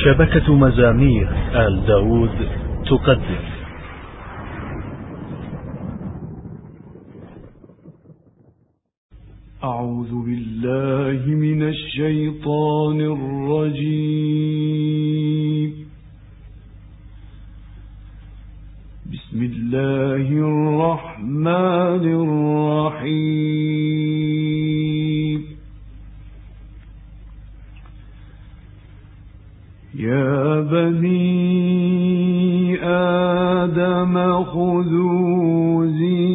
شبكة مزامير آل داود تقدم. أعوذ بالله من الشيطان الرجيم. بسم الله الرحمن الرحيم. يا بني آدم خذوا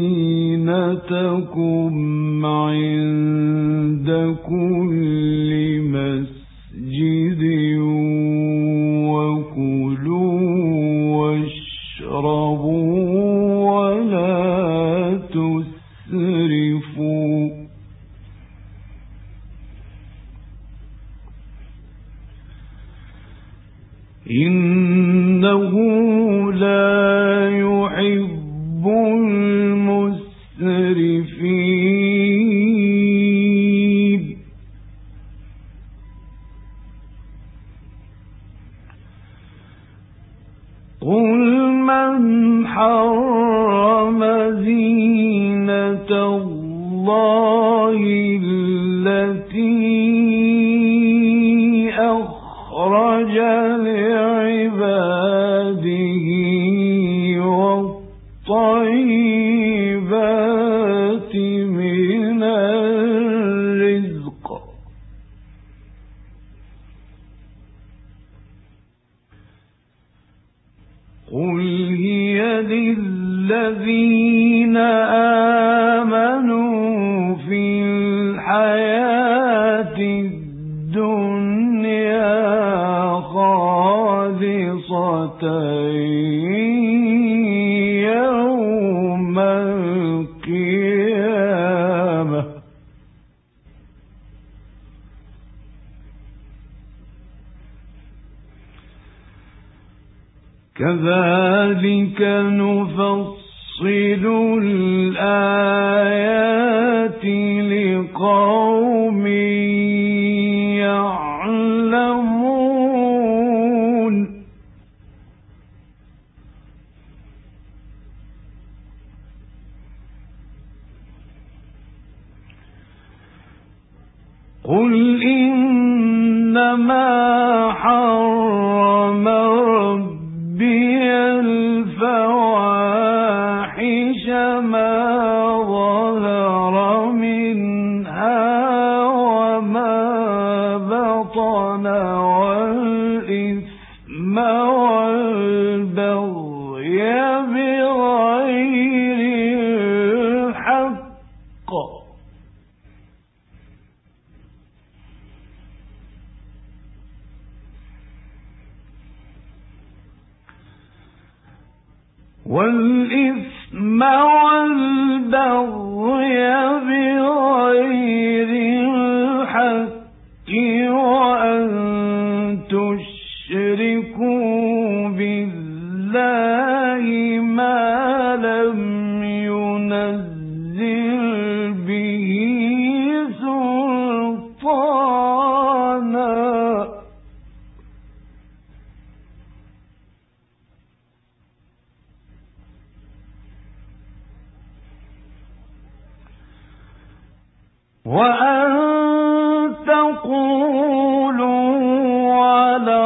زينتكم عند كل مسجد وكلوا واشربوا ولا تسرفوا إنه لا يحب المسرفين. قل من حرم زينة الله التي أخرج لعباده والطيبات من الرزق قل هي للذين آمنوا في الحياة الدنيا خالصة يوم القيامة كذلك نفصل الآيات لقوم يعلمون. قل إنما حرم ربي الفواحش ما ظهر منها وما بطن والإثم والبغي بغير الحق بغير الحق وأن تشركوا بالله ما لم ينزل به سلطانا وأن تقولوا على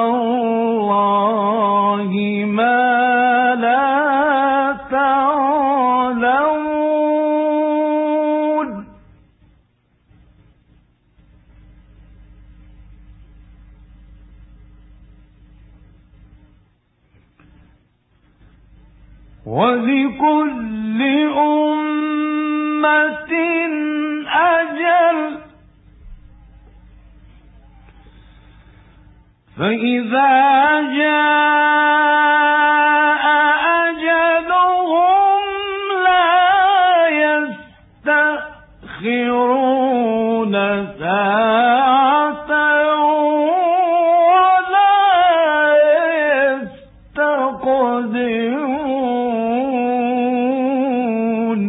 الله ما لا تعلمون. ولكل أمة أجل فإذا جاء أجلهم لا يستأخرون ساعة ولا يستقدمون.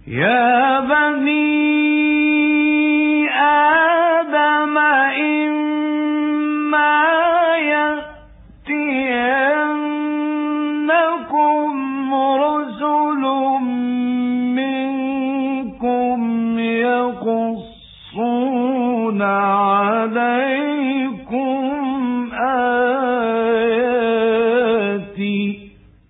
يا بني آدم إما يأتينكم رسل منكم يقصون عليكم آياتي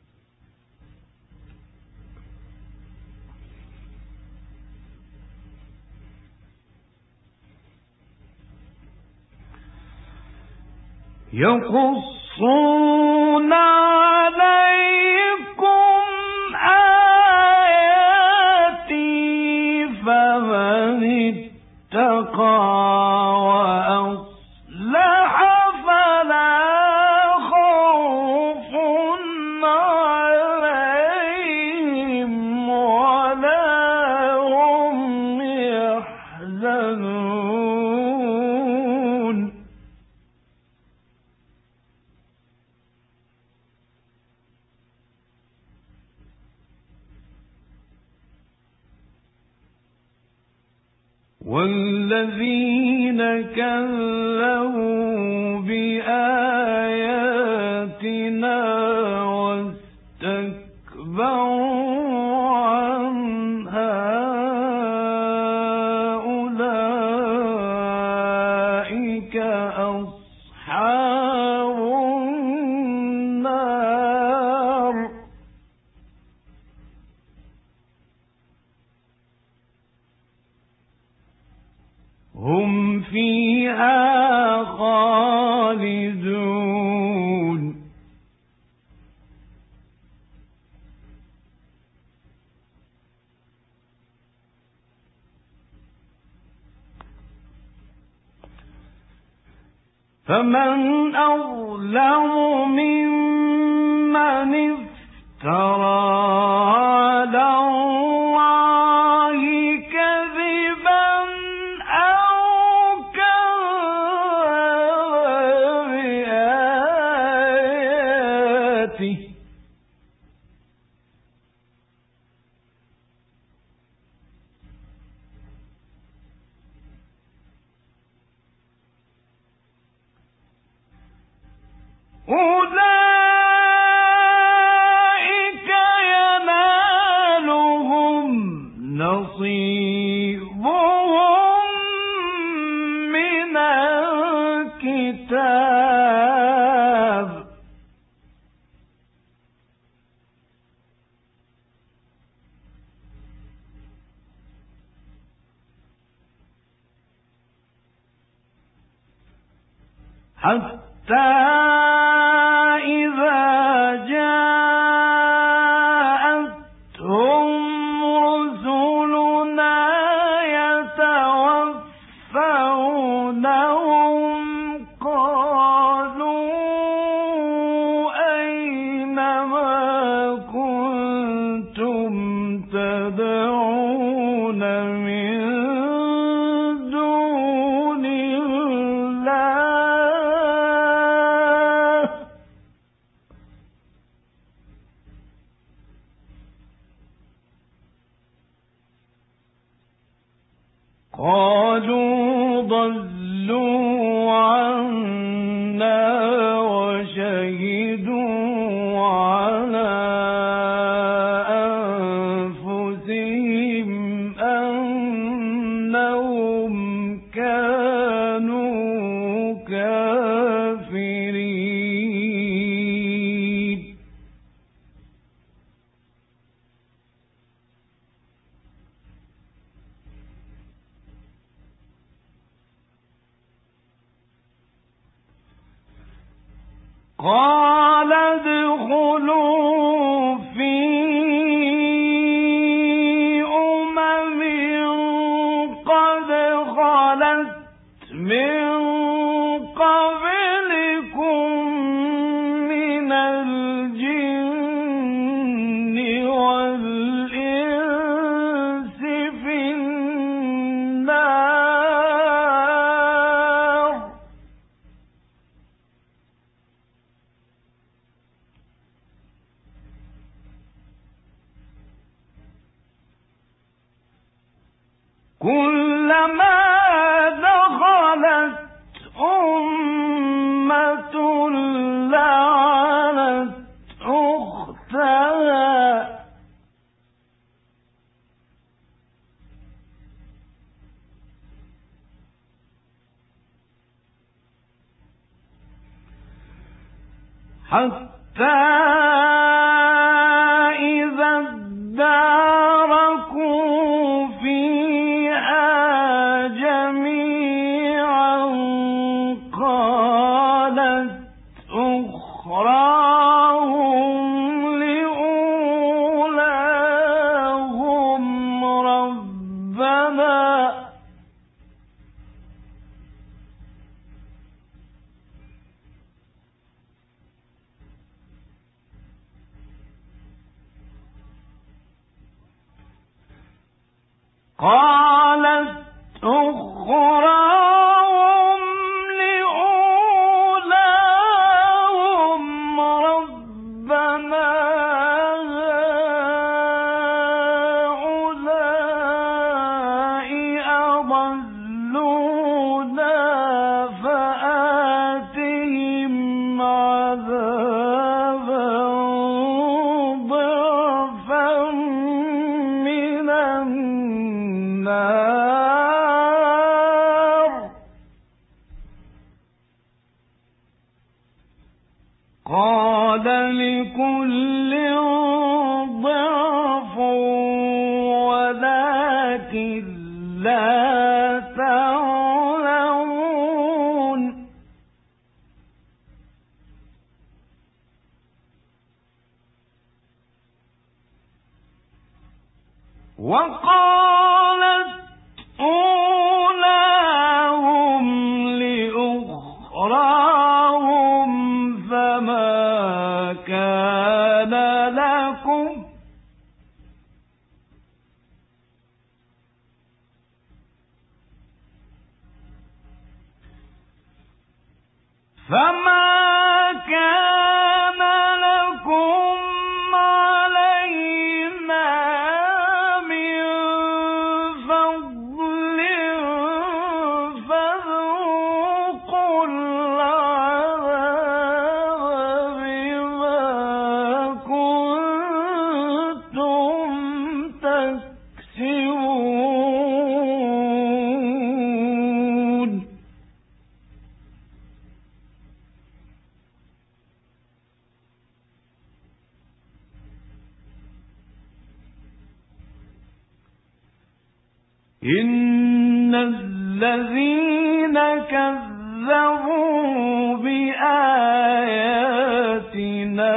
فمن اتقى وأصلح فلا خوف عليهم ولا هم يحزنون والذين كذبوا بآياتنا واستكبروا عنها أولئك أصحاب النار هم فيها خالدون فمن أظلم ممن افترى على الله كذبا أو كذب بآياته أولئك ينالهم نصيبهم من الكتاب حتى إذا جاءتهم رسلنا يتوفونهم قالوا أين ما كنتم تدعون من دون الله قالوا ضلوا عنا وشهدوا على أنفسهم أنهم كانوا كافرين قال ادخلوا في قد خلت من قبلكم من الجن والإنس في النار كلما دخلت أمة لعنت أختها حتى إذا اداركوا فيها جميعا قالت أخراهم لأولاهم ربنا قالت أخراهم لأولاهم ربنا هؤلاء أضلونا فآتهم عذابا ضعفا من النار قال لكل ضعف ولكن لا تعلمون وقالت أولاهم لأخراهم فما كان لكم علينا من فضل فذوقوا العذاب بما كنتم تكسبون إن الذين كذبوا بآياتنا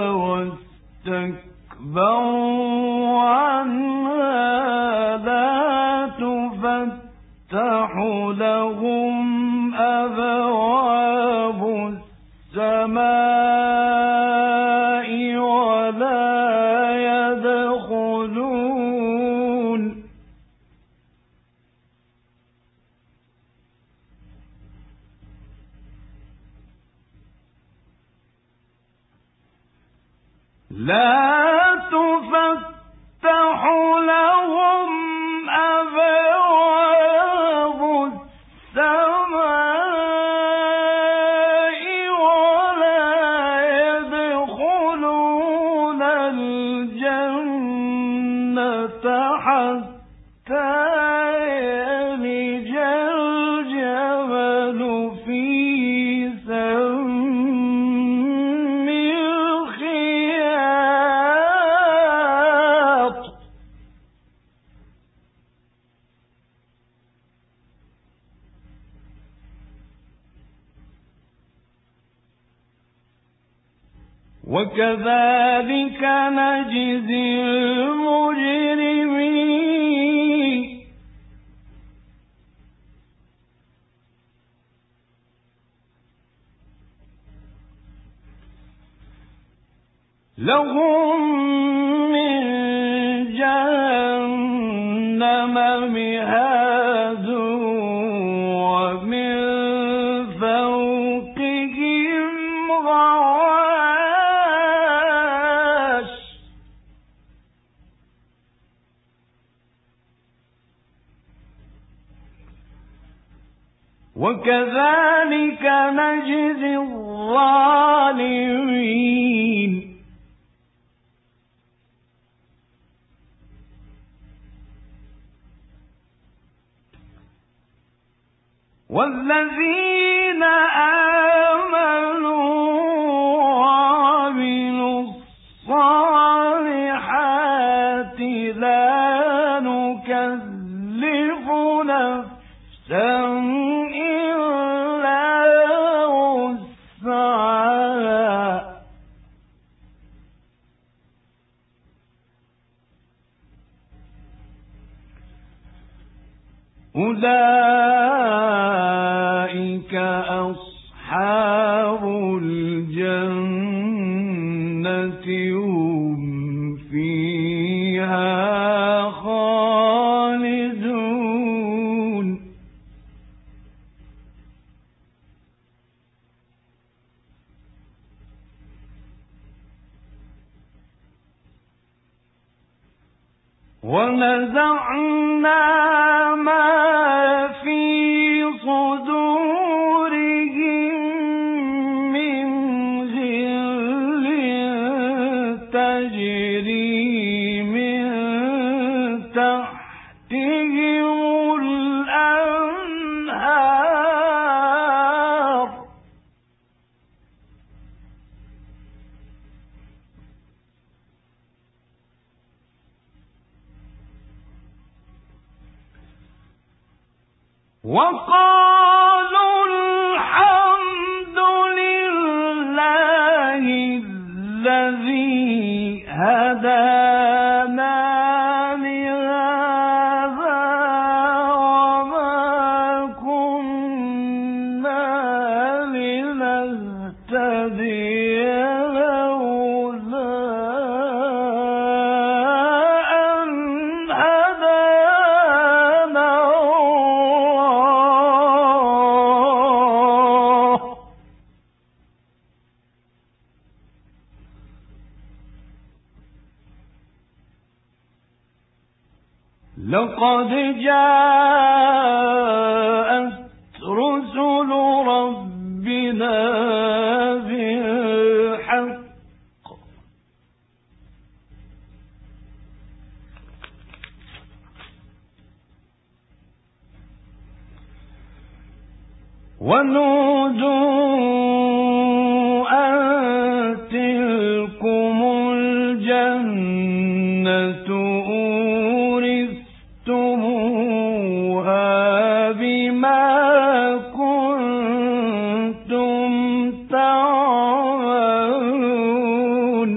واستكبروا عنها لا تفتح لهم أبواب السماء ولا يدخلون أبواب السماء ولا يدخلون الجنة حتى يلج الجمل في سم الخياط وكذلك نجزي المجرمين لهم من جهنم مهاد ومن فوقهم غواش وكذلك نجزي الظالمين. والذين آمنوا وعملوا الصالحات لا نكلف نفسا إلا وسعها أولئك أصحاب الجنة هم فيها خالدون. ونزعنا ما في صدورهم من غل تجري من تحتهم الأنهار وقالوا الحمد لله الذي هدانا لهذا وما كنا لنهتدي لولا أن هدانا الله. لقد جاءت رسل ربنا بالحق ونودوا أن تلكم الجنة أورثتموها بما كنتم تعملون.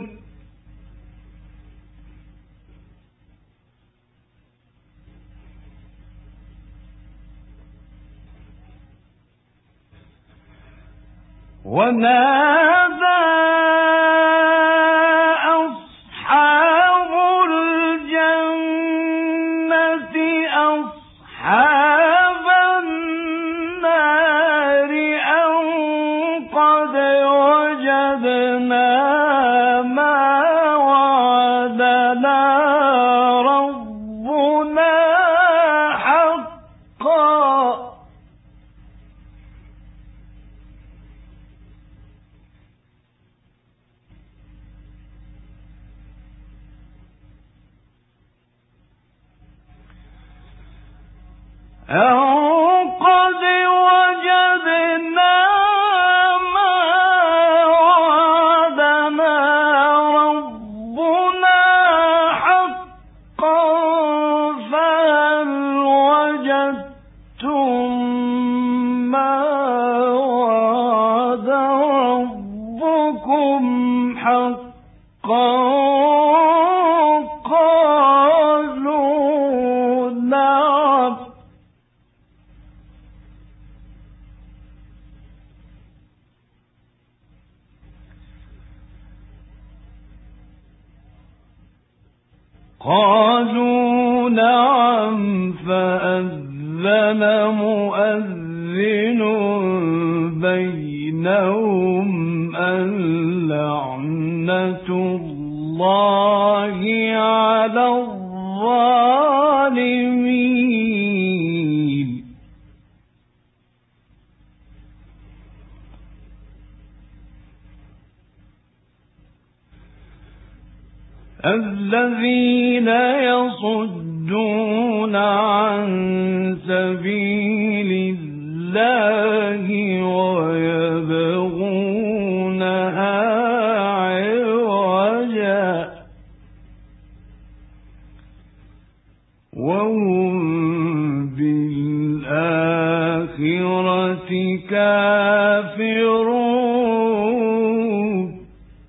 ونادى أصحاب الجنة أصحاب النار أن قد وجدنا ما وعدنا ربنا حقا. أن قد وجدنا ما وعدنا ربنا حقا فهل وجدتم ما وعد ربكم حقا؟ قالوا نعم. قالوا نعم فأذن مؤذن بينهم اللعنة الله على الظالمين. الذين يصدون عن سبيل الله ويبغونها عوجا وهم بالآخرة كافرون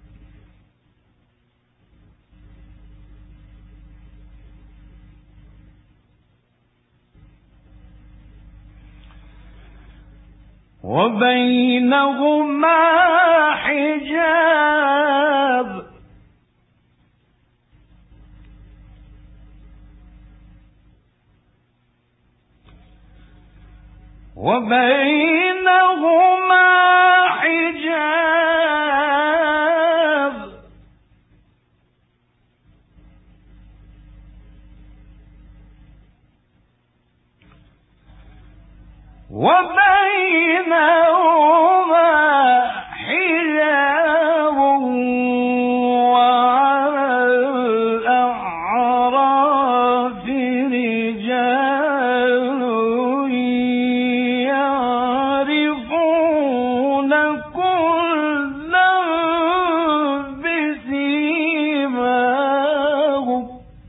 وبينهما حجاب وعلى الأعراف رجال يعرفون كلا بسيماهم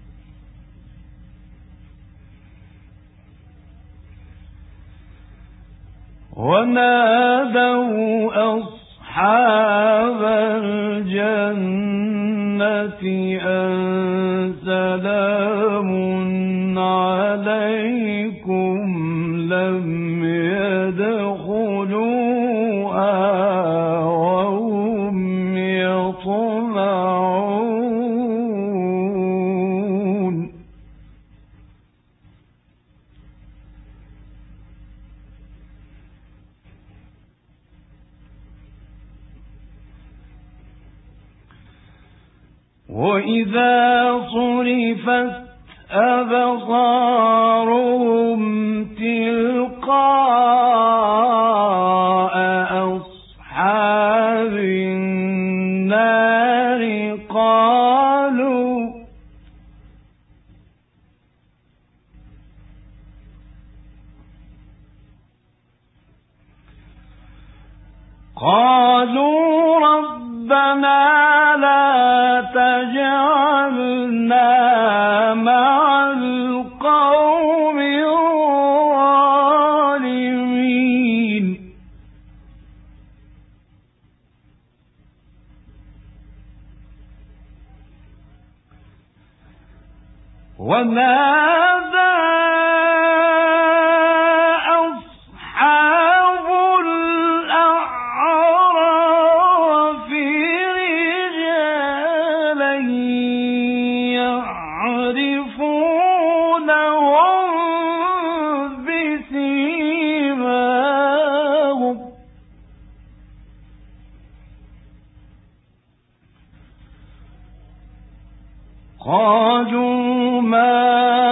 ونادوا أصحاب الجنة أن سلام عليكم لم يدخلوها وهم يطمعون وإذا صرفت أبصارهم تلقاء أصحاب النار قالوا ربنا لا تجعلنا مع القوم الظالمين ونادى أصحاب الأعراف رجالا يعرفونهم بسيماهم قالوا ما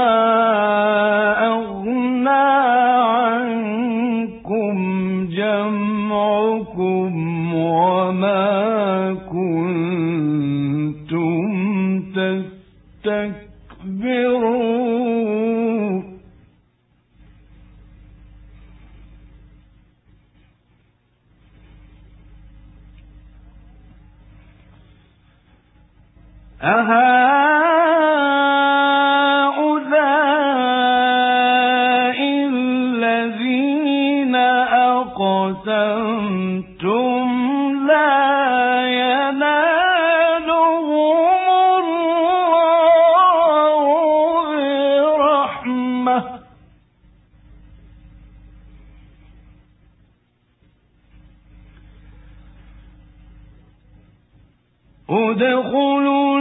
أغنى عنكم جمعكم وما كنتم تستكبرون أهؤلاء الذين أقسمتم لا ينالهم الله برحمة ادخلوا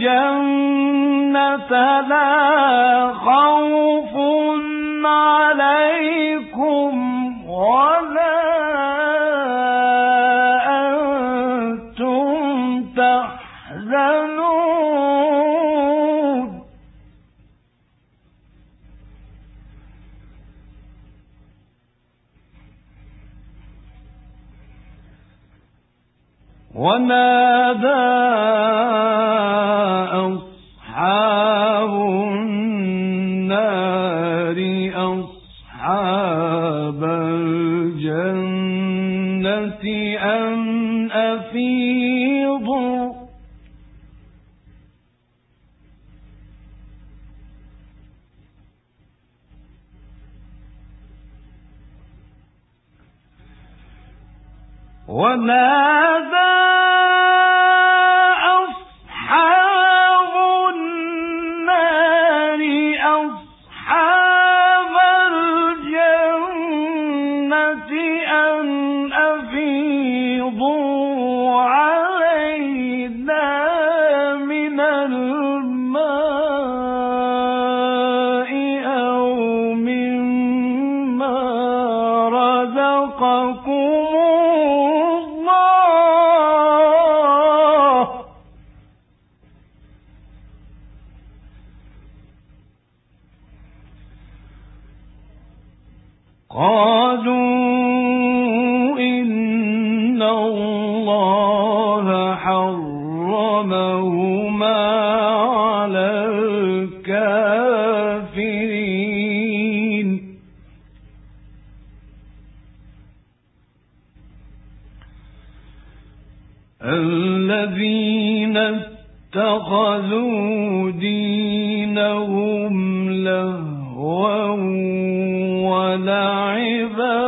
الجنة لا خوف عليكم ولا أنتم تحزنون ونادى أصحاب النار أصحاب الجنة أن أفيضوا ونادى أصحاب النار أصحاب الجنة أن أفيضوا علينا من الماء أو مما رزقكم قالوا إن الله حرمهما على الكافرين الذين اتخذوا دينهم لهوا ولعبا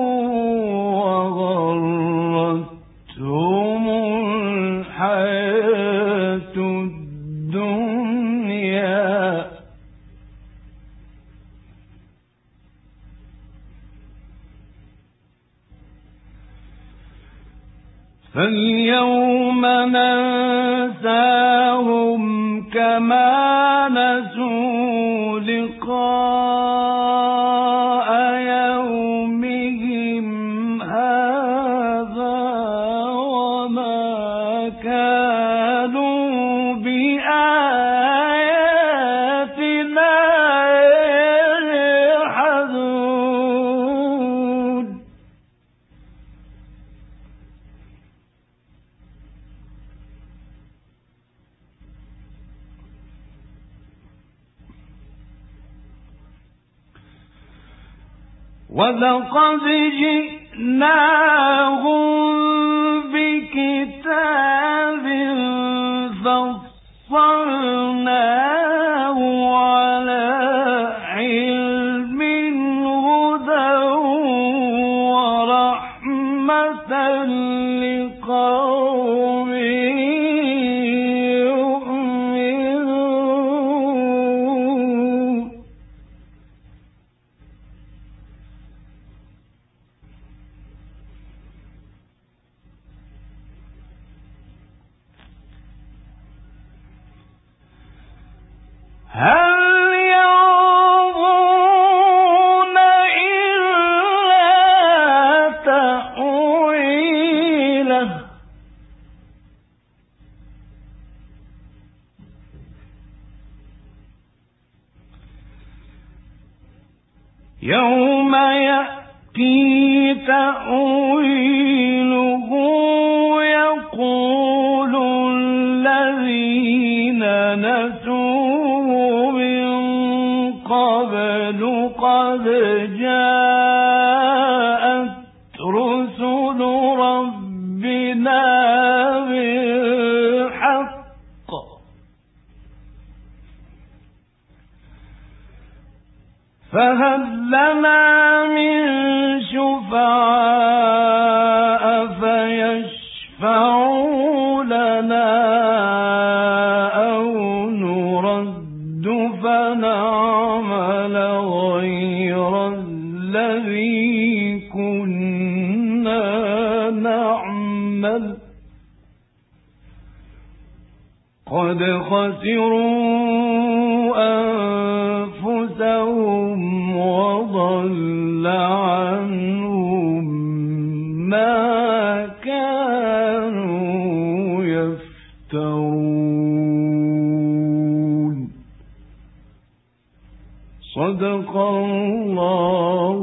وغرتهم الحياة الدنيا فاليوم ننساهم كما نسوا لقاء يومهم هذا وما كانوا بآياتنا يجحدون ولقد جئناهم بكتاب فصلناه على علم هدى ورحمة لقوم يؤمنون هل ينظرون إلا تأويله يوم يأتي تأويله يقول الذين نسوه من قبل قد جاءت رسل ربنا بالحق فهل لنا من شفعاء فيشفعوا لنا أو نرد فنعمل غير الذي كنا نعمل قد خسروا أنفسهم وضل عنهم ما كانوا يفترون صدق الله